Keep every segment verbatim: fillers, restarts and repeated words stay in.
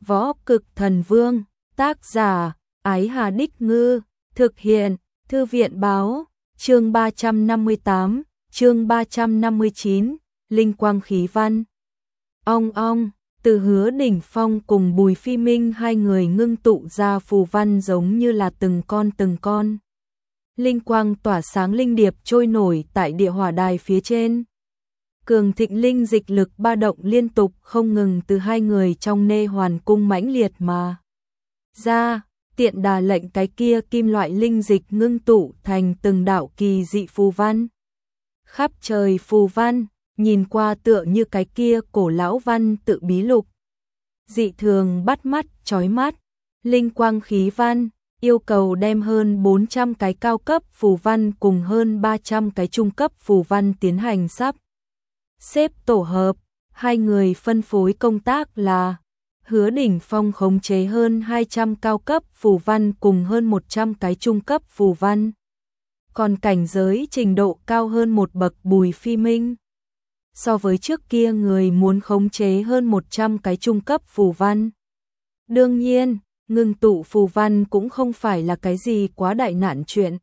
Võ Cực Thần Vương, tác giả, Ái Hà Đích Ngư, thực hiện, Thư viện Báo, chương ba trăm năm mươi tám, chương ba trăm năm mươi chín, Linh Quang Khí Văn. Ong ong, từ Hứa Đỉnh Phong cùng Bùi Phi Minh hai người ngưng tụ ra phù văn giống như là từng con từng con. Linh quang tỏa sáng linh điệp trôi nổi tại địa hỏa đài phía trên. Cường thịnh linh dịch lực ba động liên tục không ngừng từ hai người trong nê hoàn cung mãnh liệt mà ra, tiện đà lệnh cái kia kim loại linh dịch ngưng tụ thành từng đạo kỳ dị phù văn. Khắp trời phù văn, nhìn qua tựa như cái kia cổ lão văn tự bí lục. Dị thường bắt mắt, chói mắt, linh quang khí văn, yêu cầu đem hơn bốn trăm cái cao cấp phù văn cùng hơn ba trăm cái trung cấp phù văn tiến hành sắp xếp tổ hợp. Hai người phân phối công tác là Hứa Đỉnh Phong khống chế hơn hai trăm cao cấp phù văn cùng hơn một trăm cái trung cấp phù văn. Còn cảnh giới trình độ cao hơn một bậc Bùi Phi Minh. So với trước kia người muốn khống chế hơn một trăm cái trung cấp phù văn. Đương nhiên, ngưng tụ phù văn cũng không phải là cái gì quá đại nạn chuyện.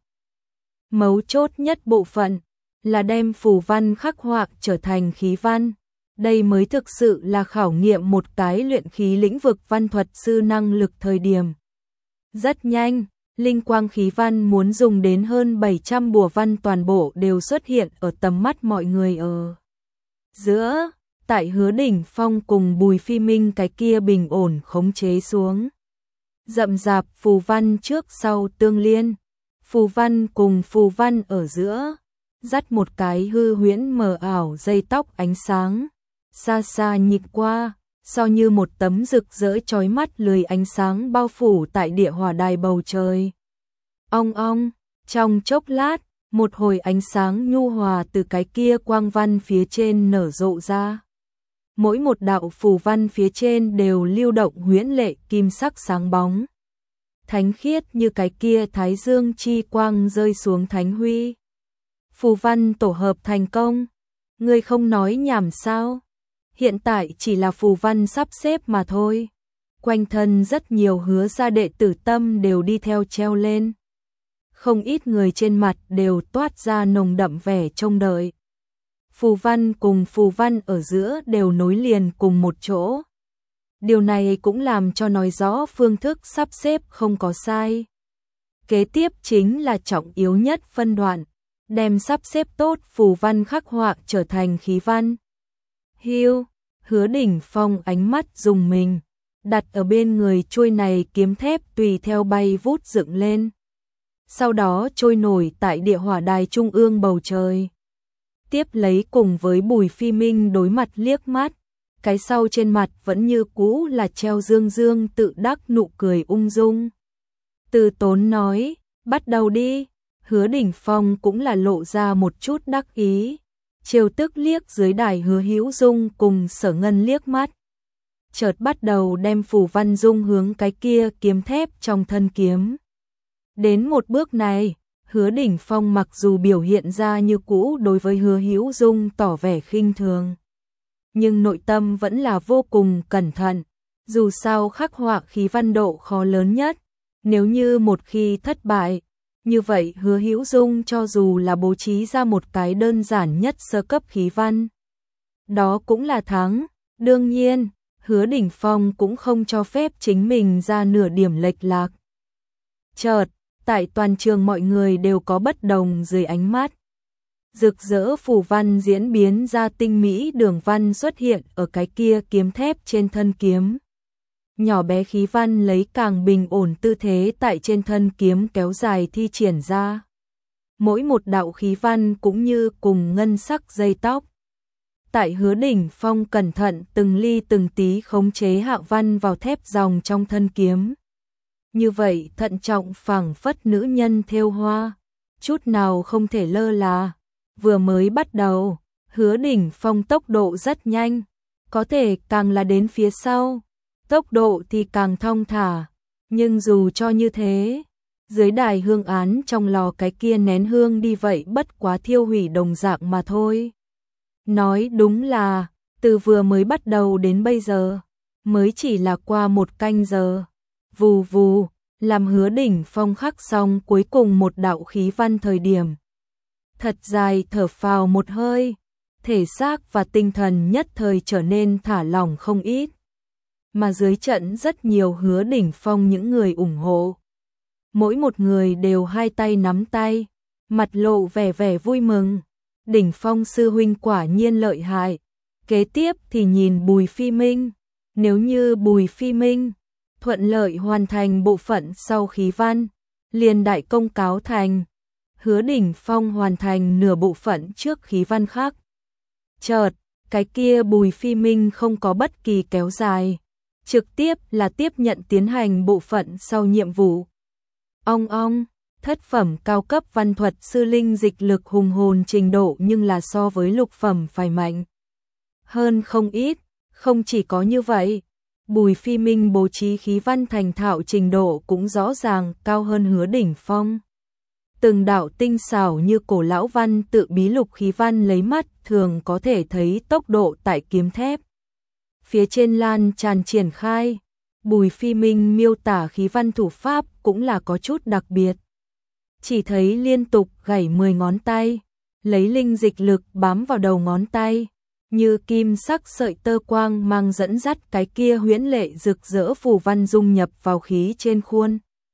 Mấu chốt nhất bộ phận là đem phù văn khắc họa trở thành khí văn. Đây mới thực sự là khảo nghiệm một cái luyện khí lĩnh vực văn thuật sư năng lực thời điểm. Rất nhanh, linh quang khí văn muốn dùng đến hơn bảy trăm bùa văn toàn bộ đều xuất hiện ở tầm mắt mọi người ở giữa. Tại Hứa Đỉnh Phong cùng Bùi Phi Minh cái kia bình ổn khống chế xuống. Rậm rạp phù văn trước sau tương liên, phù văn cùng phù văn ở giữa, dắt một cái hư huyễn mờ ảo dây tóc ánh sáng, xa xa nhìn qua, so như một tấm rực rỡ chói mắt lười ánh sáng bao phủ tại địa hỏa đài bầu trời. Ong ong, trong chốc lát, một hồi ánh sáng nhu hòa từ cái kia quang văn phía trên nở rộ ra. Mỗi một đạo phù văn phía trên đều lưu động huyễn lệ kim sắc sáng bóng. Thánh khiết như cái kia thái dương chi quang rơi xuống thánh huy. Phù văn tổ hợp thành công. Ngươi không nói nhảm sao? Hiện tại chỉ là phù văn sắp xếp mà thôi. Quanh thân rất nhiều Hứa gia đệ tử tâm đều đi theo treo lên. Không ít người trên mặt đều toát ra nồng đậm vẻ trông đợi. Phù văn cùng phù văn ở giữa đều nối liền cùng một chỗ. Điều này cũng làm cho nói rõ phương thức sắp xếp không có sai. Kế tiếp chính là trọng yếu nhất phân đoạn, đem sắp xếp tốt phù văn khắc họa trở thành khí văn. Hiu, Hứa Đỉnh Phong ánh mắt dùng mình, đặt ở bên người chuôi này kiếm thép tùy theo bay vút dựng lên. Sau đó trôi nổi tại địa hỏa đài trung ương bầu trời. Tiếp lấy cùng với Bùi Phi Minh đối mặt liếc mắt, cái sau trên mặt vẫn như cũ là treo dương dương tự đắc nụ cười ung dung. Từ Tốn nói, bắt đầu đi. Hứa Đỉnh Phong cũng là lộ ra một chút đắc ý, chiều tức liếc dưới đài Hứa Hữu Dung cùng Sở Ngân liếc mắt. Chợt bắt đầu đem phù văn dung hướng cái kia kiếm thép trong thân kiếm. Đến một bước này, Hứa Đỉnh Phong mặc dù biểu hiện ra như cũ đối với Hứa Hữu Dung tỏ vẻ khinh thường, nhưng nội tâm vẫn là vô cùng cẩn thận, dù sao khắc họa khí văn độ khó lớn nhất, nếu như một khi thất bại, như vậy Hứa Hữu Dung cho dù là bố trí ra một cái đơn giản nhất sơ cấp khí văn, đó cũng là thắng. Đương nhiên, Hứa Đỉnh Phong cũng không cho phép chính mình ra nửa điểm lệch lạc. Chợt, tại toàn trường mọi người đều có bất đồng dưới ánh mắt. Rực rỡ phù văn diễn biến ra tinh mỹ đường văn xuất hiện ở cái kia kiếm thép trên thân kiếm. Nhỏ bé khí văn lấy càng bình ổn tư thế tại trên thân kiếm kéo dài thi triển ra. Mỗi một đạo khí văn cũng như cùng ngân sắc dây tóc. Tại Hứa Đỉnh Phong cẩn thận từng ly từng tí khống chế hạ văn vào thép dòng trong thân kiếm. Như vậy thận trọng phảng phất nữ nhân thêu hoa, chút nào không thể lơ là. Vừa mới bắt đầu, Hứa Đỉnh Phong tốc độ rất nhanh, có thể càng là đến phía sau, tốc độ thì càng thong thả, nhưng dù cho như thế, dưới đài hương án trong lò cái kia nén hương đi vậy bất quá thiêu hủy đồng dạng mà thôi. Nói đúng là, từ vừa mới bắt đầu đến bây giờ, mới chỉ là qua một canh giờ. Vù vù, làm Hứa Đỉnh Phong khắc xong cuối cùng một đạo khí văn thời điểm. Thật dài thở phào một hơi, thể xác và tinh thần nhất thời trở nên thả lỏng không ít. Mà dưới trận rất nhiều Hứa Đỉnh Phong những người ủng hộ. Mỗi một người đều hai tay nắm tay, mặt lộ vẻ vẻ vui mừng. Đỉnh Phong sư huynh quả nhiên lợi hại. Kế tiếp thì nhìn Bùi Phi Minh. Nếu như Bùi Phi Minh thuận lợi hoàn thành bộ phận sau khí văn, liền đại công cáo thành. Hứa Đỉnh Phong hoàn thành nửa bộ phận trước khí văn khác. Chợt, cái kia Bùi Phi Minh không có bất kỳ kéo dài, trực tiếp là tiếp nhận tiến hành bộ phận sau nhiệm vụ. Ong ong, thất phẩm cao cấp văn thuật sư linh dịch lực hùng hồn trình độ nhưng là so với lục phẩm phải mạnh hơn không ít. Không chỉ có như vậy, Bùi Phi Minh bố trí khí văn thành thạo trình độ cũng rõ ràng cao hơn Hứa Đỉnh Phong. Từng đạo tinh xảo như cổ lão văn tự bí lục khí văn lấy mắt thường có thể thấy tốc độ tại kiếm thép phía trên lan tràn triển khai. Bùi Phi Minh miêu tả khí văn thủ pháp cũng là có chút đặc biệt. Chỉ thấy liên tục gảy mười ngón tay, lấy linh dịch lực bám vào đầu ngón tay, như kim sắc sợi tơ quang mang dẫn dắt cái kia huyễn lệ rực rỡ phù văn dung nhập vào khí trên khuôn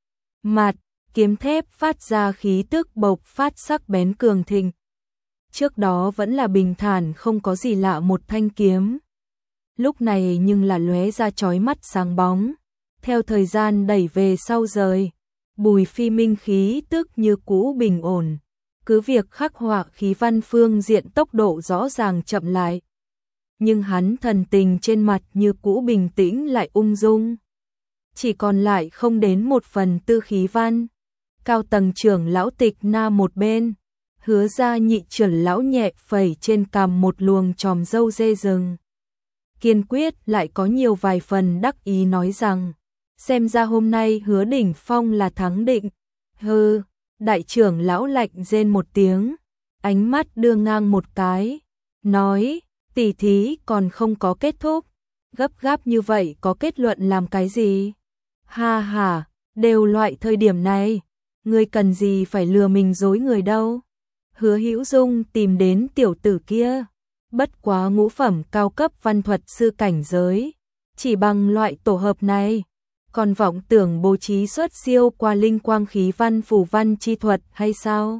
mặt, kiếm thép phát ra khí tức bộc phát sắc bén cường thịnh. Trước đó vẫn là bình thản không có gì lạ một thanh kiếm. Lúc này nhưng là lóe ra chói mắt sáng bóng. Theo thời gian đẩy về sau rời, Bùi Phi Minh khí tức như cũ bình ổn. Cứ việc khắc họa khí văn phương diện tốc độ rõ ràng chậm lại. Nhưng hắn thần tình trên mặt như cũ bình tĩnh lại ung dung. Chỉ còn lại không đến một phần tư khí văn. Cao tầng trưởng lão Tịch Na một bên, Hứa ra nhị trưởng lão nhẹ phẩy trên cằm một luồng chòm râu dê rừng. Kiên quyết lại có nhiều vài phần đắc ý nói rằng, xem ra hôm nay Hứa Đỉnh Phong là thắng định. Hừ, đại trưởng lão lạnh rên một tiếng, ánh mắt đưa ngang một cái, nói, tỉ thí còn không có kết thúc, gấp gáp như vậy có kết luận làm cái gì? Ha ha, đều loại thời điểm này, ngươi cần gì phải lừa mình dối người đâu. Hứa Hữu Dung tìm đến tiểu tử kia, bất quá ngũ phẩm cao cấp văn thuật sư cảnh giới, chỉ bằng loại tổ hợp này, còn vọng tưởng bố trí xuất siêu qua linh quang khí văn phù văn chi thuật hay sao?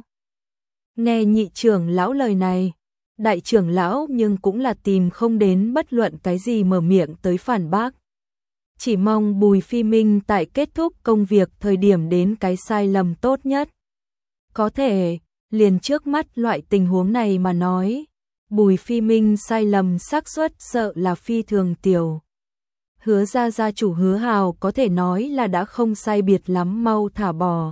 Nghe nhị trưởng lão lời này, đại trưởng lão nhưng cũng là tìm không đến bất luận cái gì mở miệng tới phản bác. Chỉ mong Bùi Phi Minh tại kết thúc công việc thời điểm đến cái sai lầm tốt nhất. Có thể, liền trước mắt loại tình huống này mà nói, Bùi Phi Minh sai lầm xác suất sợ là phi thường tiểu. Hứa ra gia chủ Hứa Hào có thể nói là đã không sai biệt lắm mau thả bỏ.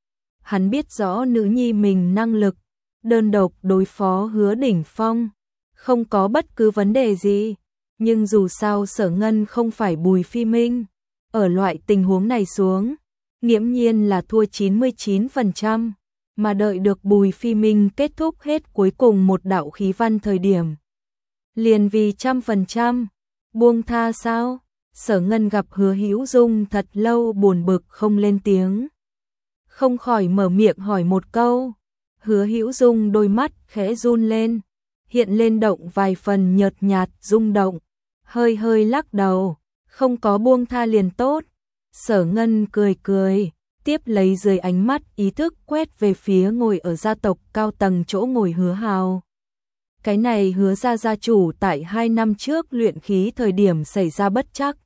Hắn biết rõ nữ nhi mình năng lực, đơn độc đối phó Hứa Đỉnh Phong, không có bất cứ vấn đề gì. Nhưng dù sao Sở Ngân không phải Bùi Phi Minh, ở loại tình huống này xuống, nghiễm nhiên là thua chín mươi chín phần trăm, mà đợi được Bùi Phi Minh kết thúc hết cuối cùng một đạo khí văn thời điểm. Liền vì trăm phần trăm, buông tha sao? Sở Ngân gặp Hứa Hữu Dung thật lâu buồn bực không lên tiếng. Không khỏi mở miệng hỏi một câu. Hứa Hữu Dung đôi mắt khẽ run lên, hiện lên động vài phần nhợt nhạt rung động, hơi hơi lắc đầu, không có buông tha liền tốt. Sở Ngân cười cười, tiếp lấy dưới ánh mắt ý thức quét về phía ngồi ở gia tộc cao tầng chỗ ngồi Hứa Hào. Cái này Hứa ra gia chủ tại hai năm trước luyện khí thời điểm xảy ra bất trắc,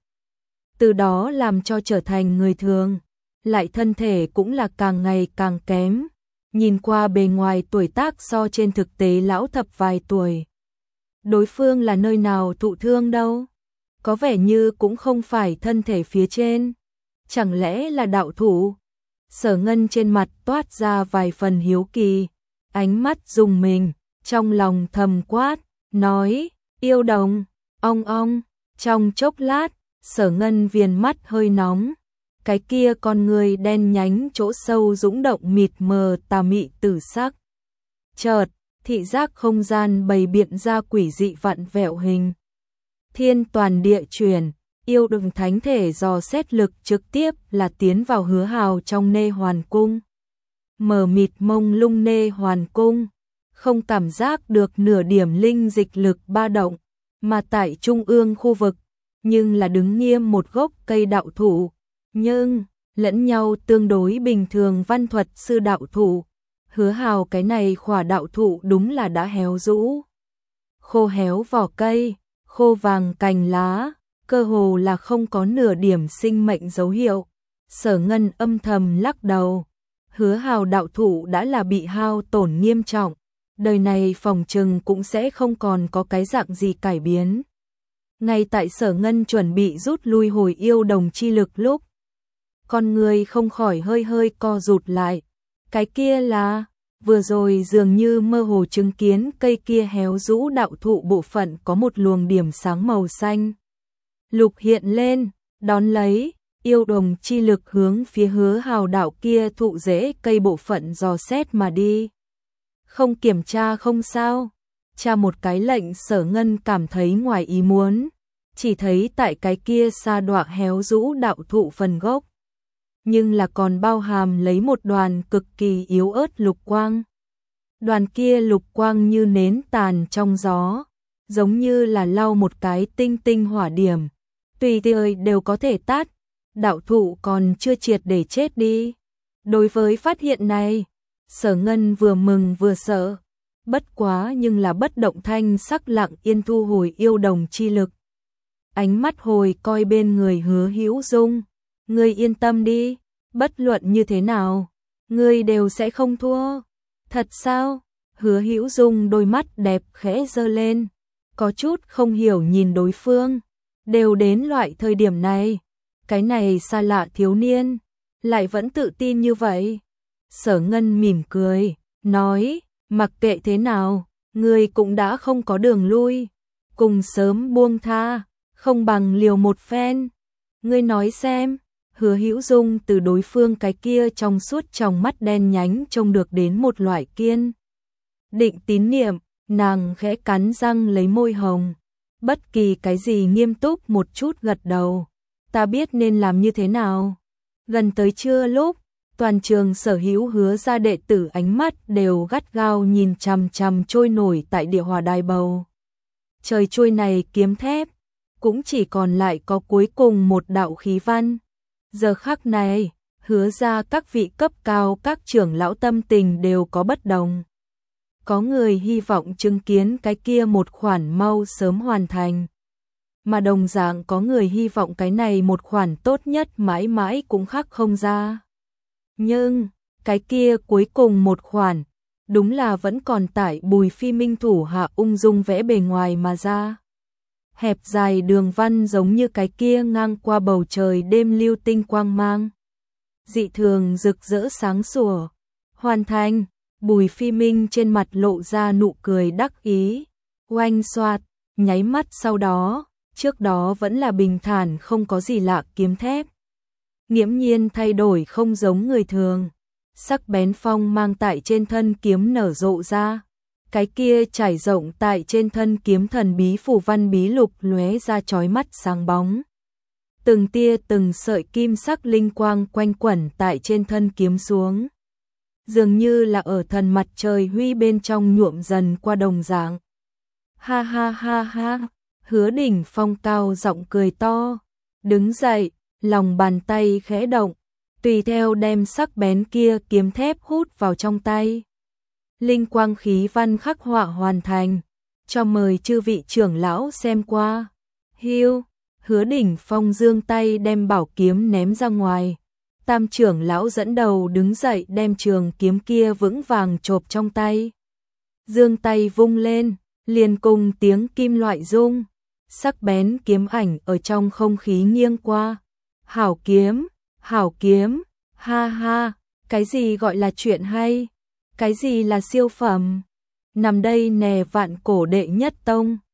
từ đó làm cho trở thành người thường, lại thân thể cũng là càng ngày càng kém. Nhìn qua bề ngoài tuổi tác so trên thực tế lão thập vài tuổi. Đối phương là nơi nào thụ thương đâu? Có vẻ như cũng không phải thân thể phía trên. Chẳng lẽ là đạo thủ? Sở Ngân trên mặt toát ra vài phần hiếu kỳ, ánh mắt rùng mình, trong lòng thầm quát, nói, yêu đồng, ong ong. Trong chốc lát, Sở Ngân viền mắt hơi nóng. Cái kia con người đen nhánh chỗ sâu dũng động mịt mờ tà mị tử sắc. Chợt, thị giác không gian bày biện ra quỷ dị vặn vẹo hình. Thiên toàn địa chuyển, Yêu đừng thánh thể dò xét lực trực tiếp là tiến vào Hứa Hào trong Nê Hoàn Cung. Mờ mịt mông lung Nê Hoàn Cung, không cảm giác được nửa điểm linh dịch lực ba động, mà tại trung ương khu vực, nhưng là đứng nghiêm một gốc cây đạo thụ, nhưng lẫn nhau tương đối bình thường văn thuật sư đạo thụ. Hứa Hào cái này khỏa đạo thụ đúng là đã héo rũ, khô héo vỏ cây, khô vàng cành lá, cơ hồ là không có nửa điểm sinh mệnh dấu hiệu. Sở Ngân âm thầm lắc đầu, Hứa Hào đạo thụ đã là bị hao tổn nghiêm trọng, đời này phòng trừng cũng sẽ không còn có cái dạng gì cải biến. Ngay tại Sở Ngân chuẩn bị rút lui hồi yêu đồng chi lực lúc, con người không khỏi hơi hơi co rụt lại. Cái kia là, vừa rồi dường như mơ hồ chứng kiến cây kia héo rũ đạo thụ bộ phận có một luồng điểm sáng màu xanh lục hiện lên, đón lấy, yêu đồng chi lực hướng phía Hứa Hào đạo kia thụ rễ cây bộ phận dò xét mà đi. Không kiểm tra không sao, tra một cái lệnh Sở Ngân cảm thấy ngoài ý muốn, chỉ thấy tại cái kia sa đọa héo rũ đạo thụ phần gốc, nhưng là còn bao hàm lấy một đoàn cực kỳ yếu ớt lục quang. Đoàn kia lục quang như nến tàn trong gió, giống như là lau một cái tinh tinh hỏa điểm, tùy thời đều có thể tắt, đạo thụ còn chưa triệt để chết đi. Đối với phát hiện này, Sở Ngân vừa mừng vừa sợ, bất quá nhưng là bất động thanh sắc lặng yên thu hồi yêu đồng chi lực. Ánh mắt hồi coi bên người Hứa Hữu Dung, ngươi yên tâm đi, bất luận như thế nào, ngươi đều sẽ không thua. Thật sao? Hứa Hữu Dung đôi mắt đẹp khẽ giơ lên, có chút không hiểu nhìn đối phương, đều đến loại thời điểm này, cái này xa lạ thiếu niên, lại vẫn tự tin như vậy. Sở Ngân mỉm cười, nói, mặc kệ thế nào, ngươi cũng đã không có đường lui, cùng sớm buông tha, không bằng liều một phen. Ngươi nói xem. Hứa Hữu Dung từ đối phương cái kia trong suốt trong mắt đen nhánh trông được đến một loại kiên định tín niệm, nàng khẽ cắn răng lấy môi hồng, bất kỳ cái gì nghiêm túc một chút gật đầu. Ta biết nên làm như thế nào. Gần tới trưa lúc, toàn trường sở hữu Hứa gia đệ tử ánh mắt đều gắt gao nhìn chằm chằm trôi nổi tại địa hỏa đài bầu trời trôi này kiếm thép, cũng chỉ còn lại có cuối cùng một đạo khí văn. Giờ khắc này, Hứa gia các vị cấp cao các trưởng lão tâm tình đều có bất đồng. Có người hy vọng chứng kiến cái kia một khoản mau sớm hoàn thành, mà đồng dạng có người hy vọng cái này một khoản tốt nhất mãi mãi cũng khắc không ra. Nhưng, cái kia cuối cùng một khoản, đúng là vẫn còn tại Bùi Phi Minh thủ hạ ung dung vẽ bề ngoài mà ra. Hẹp dài đường văn giống như cái kia ngang qua bầu trời đêm lưu tinh quang mang, dị thường rực rỡ sáng sủa. Hoàn thành, Bùi Phi Minh trên mặt lộ ra nụ cười đắc ý, oanh xoạt, nháy mắt sau đó, trước đó vẫn là bình thản không có gì lạ kiếm thép, nghiễm nhiên thay đổi không giống người thường, sắc bén phong mang tại trên thân kiếm nở rộ ra. Cái kia trải rộng tại trên thân kiếm thần bí phù văn bí lục lóe ra chói mắt sáng bóng. Từng tia từng sợi kim sắc linh quang quanh quẩn tại trên thân kiếm xuống, dường như là ở thần mặt trời huy bên trong nhuộm dần qua đồng dạng. Ha ha ha ha, Hứa Đỉnh Phong cao giọng cười to, đứng dậy, lòng bàn tay khẽ động, tùy theo đem sắc bén kia kiếm thép hút vào trong tay. Linh quang khí văn khắc họa hoàn thành, cho mời chư vị trưởng lão xem qua. Hiu, Hứa Đỉnh Phong giương tay đem bảo kiếm ném ra ngoài. Tam trưởng lão dẫn đầu đứng dậy đem trường kiếm kia vững vàng chộp trong tay. Giương tay vung lên, liền cùng tiếng kim loại rung, sắc bén kiếm ảnh ở trong không khí nghiêng qua. Hảo kiếm, hảo kiếm, ha ha, cái gì gọi là chuyện hay? Cái gì là siêu phẩm? Nằm đây nè vạn cổ đệ nhất tông.